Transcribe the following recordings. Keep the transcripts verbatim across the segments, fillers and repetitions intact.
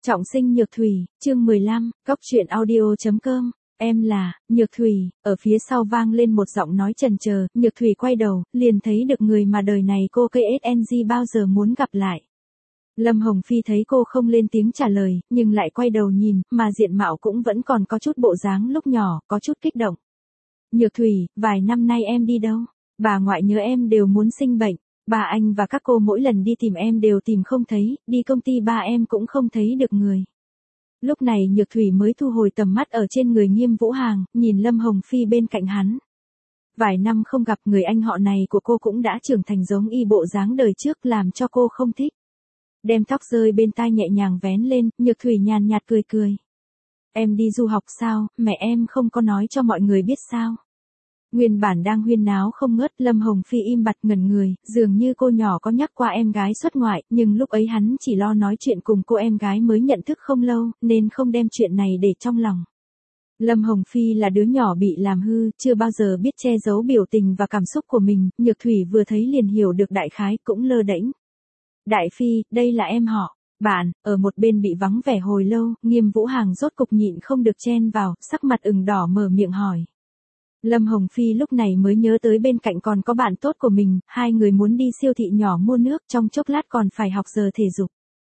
Trọng sinh Nhược Thủy, chương mười lăm, cóc truyện audio.com, em là, Nhược Thủy, ở phía sau vang lên một giọng nói chần chờ, Nhược Thủy quay đầu, liền thấy được người mà đời này cô ca ét en giê bao giờ muốn gặp lại. Lâm Hồng Phi thấy cô không lên tiếng trả lời, nhưng lại quay đầu nhìn, mà diện mạo cũng vẫn còn có chút bộ dáng lúc nhỏ, có chút kích động. Nhược Thủy, vài năm nay em đi đâu? Bà ngoại nhớ em đều muốn sinh bệnh. Bà anh và các cô mỗi lần đi tìm em đều tìm không thấy, đi công ty ba em cũng không thấy được người. Lúc này Nhược Thủy mới thu hồi tầm mắt ở trên người Nghiêm Vũ Hàng, nhìn Lâm Hồng Phi bên cạnh hắn. Vài năm không gặp người anh họ này của cô cũng đã trưởng thành giống y bộ dáng đời trước làm cho cô không thích. Đem tóc rơi bên tai nhẹ nhàng vén lên, Nhược Thủy nhàn nhạt cười cười. Em đi du học sao, mẹ em không có nói cho mọi người biết sao? Nguyên bản đang huyên náo không ngớt, Lâm Hồng Phi im bặt ngẩn người, dường như cô nhỏ có nhắc qua em gái xuất ngoại, nhưng lúc ấy hắn chỉ lo nói chuyện cùng cô em gái mới nhận thức không lâu, nên không đem chuyện này để trong lòng. Lâm Hồng Phi là đứa nhỏ bị làm hư, chưa bao giờ biết che giấu biểu tình và cảm xúc của mình, Nhược Thủy vừa thấy liền hiểu được đại khái, cũng lơ đễnh. Đại Phi, đây là em họ. Bạn, ở một bên bị vắng vẻ hồi lâu, Nghiêm Vũ Hàng rốt cục nhịn không được chen vào, sắc mặt ửng đỏ mở miệng hỏi. Lâm Hồng Phi lúc này mới nhớ tới bên cạnh còn có bạn tốt của mình, hai người muốn đi siêu thị nhỏ mua nước, trong chốc lát còn phải học giờ thể dục.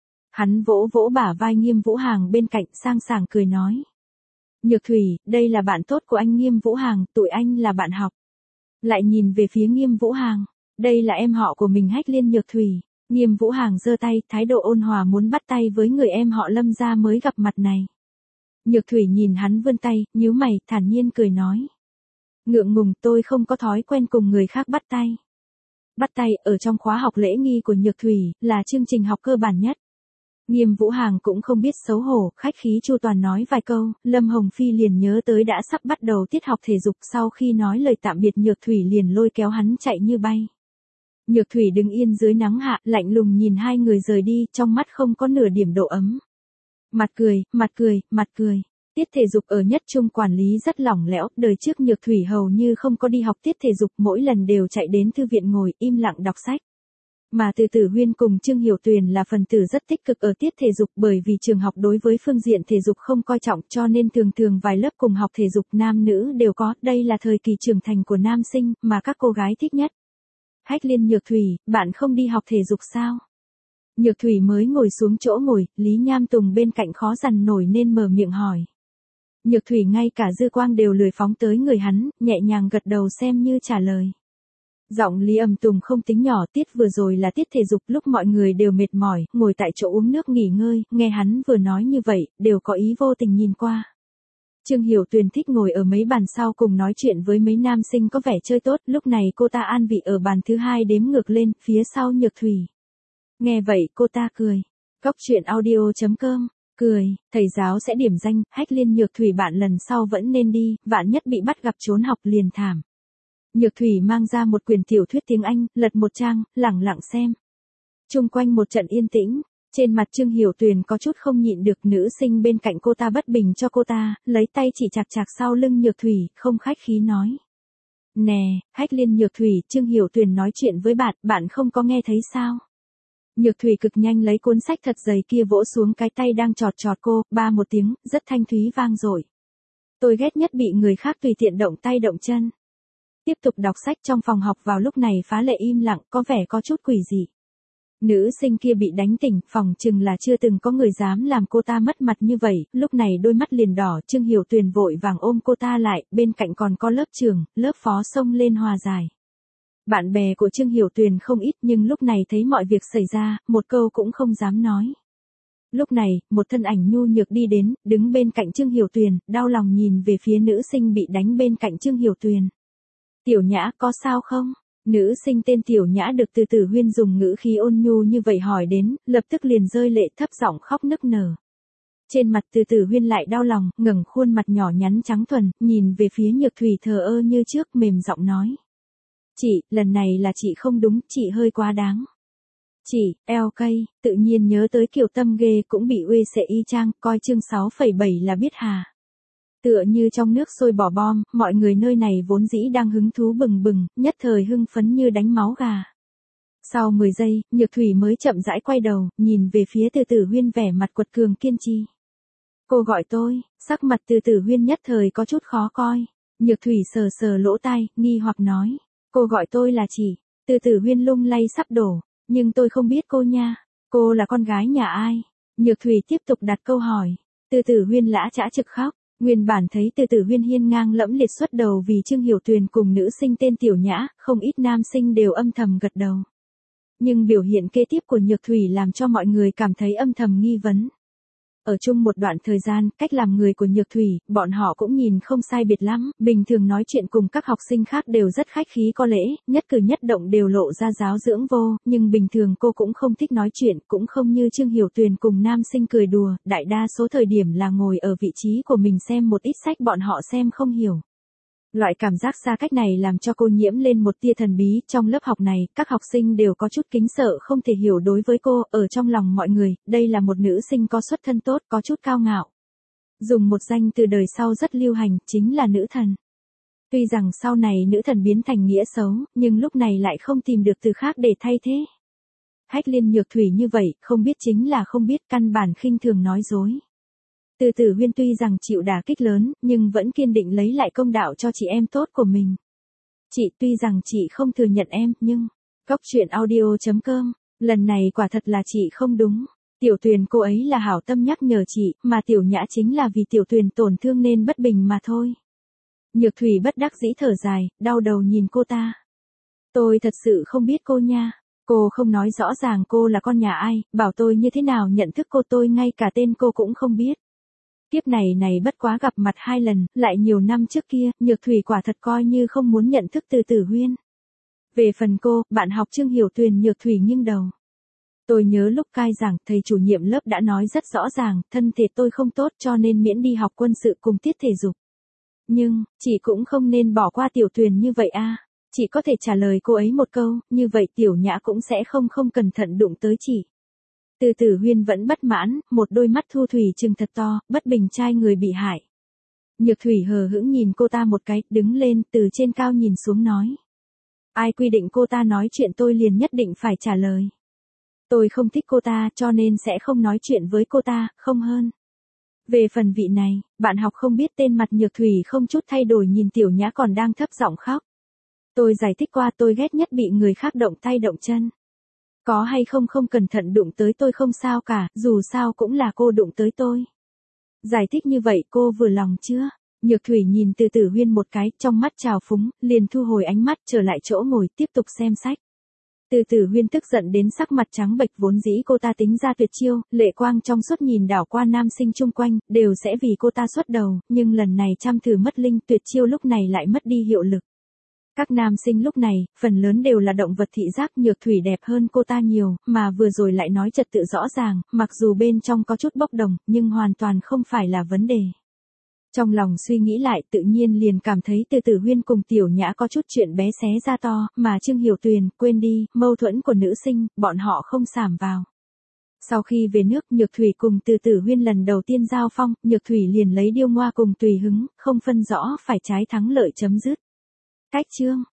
Hắn vỗ vỗ bả vai Nghiêm Vũ Hàng bên cạnh, sang sảng cười nói. Nhược Thủy, đây là bạn tốt của anh Nghiêm Vũ Hàng, tụi anh là bạn học. Lại nhìn về phía Nghiêm Vũ Hàng, đây là em họ của mình Hách Liên Nhược Thủy. Nghiêm Vũ Hàng giơ tay, thái độ ôn hòa muốn bắt tay với người em họ Lâm gia mới gặp mặt này. Nhược Thủy nhìn hắn vươn tay, nhíu mày, thản nhiên cười nói. Ngượng ngùng, tôi không có thói quen cùng người khác bắt tay. Bắt tay, ở trong khóa học lễ nghi của Nhược Thủy, là chương trình học cơ bản nhất. Nghiêm Vũ Hàng cũng không biết xấu hổ, khách khí chu toàn nói vài câu, Lâm Hồng Phi liền nhớ tới đã sắp bắt đầu tiết học thể dục, sau khi nói lời tạm biệt Nhược Thủy liền lôi kéo hắn chạy như bay. Nhược Thủy đứng yên dưới nắng hạ, lạnh lùng nhìn hai người rời đi, trong mắt không có nửa điểm độ ấm. Mặt cười, mặt cười, mặt cười. Tiết thể dục ở nhất trung quản lý rất lỏng lẽo, đời trước Nhược Thủy hầu như không có đi học tiết thể dục, mỗi lần đều chạy đến thư viện ngồi im lặng đọc sách. Mà Từ Tử Huyên cùng Trương Hiểu Tuyền là phần tử rất tích cực ở tiết thể dục, bởi vì trường học đối với phương diện thể dục không coi trọng, cho nên thường thường vài lớp cùng học thể dục nam nữ đều có, đây là thời kỳ trưởng thành của nam sinh mà các cô gái thích nhất. Hách Liên Nhược Thủy, bạn không đi học thể dục sao? Nhược Thủy mới ngồi xuống chỗ ngồi, Lý Nham Tùng bên cạnh khó dằn nổi nên mở miệng hỏi. Nhược Thủy ngay cả dư quang đều lười phóng tới người hắn, nhẹ nhàng gật đầu xem như trả lời. Giọng Lý Âm Tùng không tính nhỏ, tiết vừa rồi là tiết thể dục, lúc mọi người đều mệt mỏi, ngồi tại chỗ uống nước nghỉ ngơi, nghe hắn vừa nói như vậy, đều có ý vô tình nhìn qua. Trương Hiểu Tuyền thích ngồi ở mấy bàn sau cùng nói chuyện với mấy nam sinh có vẻ chơi tốt, lúc này cô ta an vị ở bàn thứ hai đếm ngược lên, phía sau Nhược Thủy. Nghe vậy cô ta cười. Cóc truyện audio.com, cười, thầy giáo sẽ điểm danh, Hách Liên Nhược Thủy bạn lần sau vẫn nên đi, vạn nhất bị bắt gặp trốn học liền thảm. Nhược Thủy mang ra một quyển tiểu thuyết tiếng Anh, lật một trang, lẳng lặng xem. Chung quanh một trận yên tĩnh. Trên mặt Trương Hiểu Tuyền có chút không nhịn được, nữ sinh bên cạnh cô ta bất bình cho cô ta, lấy tay chỉ chạc chạc sau lưng Nhược Thủy, không khách khí nói. Nè, Hách Liên Nhược Thủy, Trương Hiểu Tuyền nói chuyện với bạn, bạn không có nghe thấy sao? Nhược Thủy cực nhanh lấy cuốn sách thật dày kia vỗ xuống cái tay đang trọt trọt cô, ba một tiếng, rất thanh thúy vang dội. Tôi ghét nhất bị người khác tùy tiện động tay động chân. Tiếp tục đọc sách trong phòng học vào lúc này phá lệ im lặng, có vẻ có chút quỷ dị. Nữ sinh kia bị đánh tỉnh, phòng chừng là chưa từng có người dám làm cô ta mất mặt như vậy, lúc này đôi mắt liền đỏ, Trương Hiểu Tuyền vội vàng ôm cô ta lại, bên cạnh còn có lớp trưởng, lớp phó xông lên hòa giải. Bạn bè của Trương Hiểu Tuyền không ít nhưng lúc này thấy mọi việc xảy ra, một câu cũng không dám nói. Lúc này, một thân ảnh nhu nhược đi đến, đứng bên cạnh Trương Hiểu Tuyền, đau lòng nhìn về phía nữ sinh bị đánh bên cạnh Trương Hiểu Tuyền. Tiểu Nhã, có sao không? Nữ sinh tên Tiểu Nhã được Từ Tử Huyên dùng ngữ khí ôn nhu như vậy hỏi đến, lập tức liền rơi lệ thấp giọng khóc nức nở. Trên mặt Từ Tử Huyên lại đau lòng, ngẩng khuôn mặt nhỏ nhắn trắng thuần, nhìn về phía Nhược Thủy thờ ơ như trước, mềm giọng nói. Chị, lần này là chị không đúng, chị hơi quá đáng. Chị, eo cây, tự nhiên nhớ tới Kiều Tâm ghê cũng bị uê sệ y chang, coi chương sáu phẩy bảy là biết hà. Tựa như trong nước sôi bỏ bom, mọi người nơi này vốn dĩ đang hứng thú bừng bừng, nhất thời hưng phấn như đánh máu gà. Sau mười giây, Nhược Thủy mới chậm rãi quay đầu, nhìn về phía Từ Tử Huyên vẻ mặt quật cường kiên trì. Cô gọi tôi, sắc mặt Từ Tử Huyên nhất thời có chút khó coi. Nhược Thủy sờ sờ lỗ tai, nghi hoặc nói. Cô gọi tôi là chị. Từ Tử Huyên lung lay sắp đổ. Nhưng tôi không biết cô nha. Cô là con gái nhà ai? Nhược Thủy tiếp tục đặt câu hỏi. Từ Tử Huyên lã chã trực khóc. Nguyên bản thấy Từ Tử Huyên hiên ngang lẫm liệt xuất đầu vì Trương Hiểu Tuyền cùng nữ sinh tên Tiểu Nhã, không ít nam sinh đều âm thầm gật đầu. Nhưng biểu hiện kế tiếp của Nhược Thủy làm cho mọi người cảm thấy âm thầm nghi vấn. Ở chung một đoạn thời gian, cách làm người của Nhược Thủy, bọn họ cũng nhìn không sai biệt lắm, bình thường nói chuyện cùng các học sinh khác đều rất khách khí có lễ, nhất cử nhất động đều lộ ra giáo dưỡng vô, nhưng bình thường cô cũng không thích nói chuyện, cũng không như Trương Hiểu Tuyền cùng nam sinh cười đùa, đại đa số thời điểm là ngồi ở vị trí của mình xem một ít sách bọn họ xem không hiểu. Loại cảm giác xa cách này làm cho cô nhiễm lên một tia thần bí, trong lớp học này, các học sinh đều có chút kính sợ không thể hiểu đối với cô, ở trong lòng mọi người, đây là một nữ sinh có xuất thân tốt, có chút cao ngạo. Dùng một danh từ đời sau rất lưu hành, chính là nữ thần. Tuy rằng sau này nữ thần biến thành nghĩa xấu, nhưng lúc này lại không tìm được từ khác để thay thế. Hách Liên Nhược Thủy như vậy, không biết chính là không biết, căn bản khinh thường nói dối. Từ Tử Huyên tuy rằng chịu đả kích lớn, nhưng vẫn kiên định lấy lại công đạo cho chị em tốt của mình. Chị tuy rằng chị không thừa nhận em, nhưng... Góc truyện audio chấm com, lần này quả thật là chị không đúng. Tiểu Tuyền cô ấy là hảo tâm nhắc nhở chị, mà Tiểu Nhã chính là vì Tiểu Tuyền tổn thương nên bất bình mà thôi. Nhược Thủy bất đắc dĩ thở dài, đau đầu nhìn cô ta. Tôi thật sự không biết cô nha. Cô không nói rõ ràng cô là con nhà ai, bảo tôi như thế nào nhận thức cô, tôi ngay cả tên cô cũng không biết. Kiếp này này bất quá gặp mặt hai lần, lại nhiều năm trước kia, Nhược Thủy quả thật coi như không muốn nhận thức Từ Tử Huyên. Về phần cô, bạn học Trương Hiểu Tuyền, Nhược Thủy nghiêng đầu. Tôi nhớ lúc cai giảng, thầy chủ nhiệm lớp đã nói rất rõ ràng, thân thể tôi không tốt cho nên miễn đi học quân sự cùng tiết thể dục. Nhưng, chị cũng không nên bỏ qua Tiểu Tuyền như vậy a. Chị có thể trả lời cô ấy một câu, như vậy Tiểu Nhã cũng sẽ không không cẩn thận đụng tới chị. Từ Tử Huyên vẫn bất mãn, một đôi mắt thu thủy trừng thật to, bất bình trai người bị hại. Nhược Thủy hờ hững nhìn cô ta một cái, đứng lên, từ trên cao nhìn xuống nói. Ai quy định cô ta nói chuyện tôi liền nhất định phải trả lời. Tôi không thích cô ta cho nên sẽ không nói chuyện với cô ta, không hơn. Về phần vị này, bạn học không biết tên mặt Nhược Thủy không chút thay đổi nhìn Tiểu Nhã còn đang thấp giọng khóc. Tôi giải thích qua, tôi ghét nhất bị người khác động tay động chân. Có hay không không cẩn thận đụng tới tôi không sao cả, dù sao cũng là cô đụng tới tôi. Giải thích như vậy cô vừa lòng chưa? Nhược Thủy nhìn Từ Tử Huyên một cái, trong mắt trào phúng, liền thu hồi ánh mắt trở lại chỗ ngồi tiếp tục xem sách. Từ Tử Huyên tức giận đến sắc mặt trắng bệch, vốn dĩ cô ta tính ra tuyệt chiêu, lệ quang trong suốt nhìn đảo qua nam sinh chung quanh, đều sẽ vì cô ta xuất đầu, nhưng lần này trăm thử mất linh, tuyệt chiêu lúc này lại mất đi hiệu lực. Các nam sinh lúc này, phần lớn đều là động vật thị giác, Nhược Thủy đẹp hơn cô ta nhiều, mà vừa rồi lại nói trật tự rõ ràng, mặc dù bên trong có chút bốc đồng, nhưng hoàn toàn không phải là vấn đề. Trong lòng suy nghĩ lại tự nhiên liền cảm thấy Từ Tử Huyên cùng Tiểu Nhã có chút chuyện bé xé ra to, mà Trương Hiểu Tuyền, quên đi, mâu thuẫn của nữ sinh, bọn họ không xàm vào. Sau khi về nước, Nhược Thủy cùng Từ Tử Huyên lần đầu tiên giao phong, Nhược Thủy liền lấy điêu ngoa cùng tùy hứng, không phân rõ phải trái thắng lợi chấm dứt. Cách chương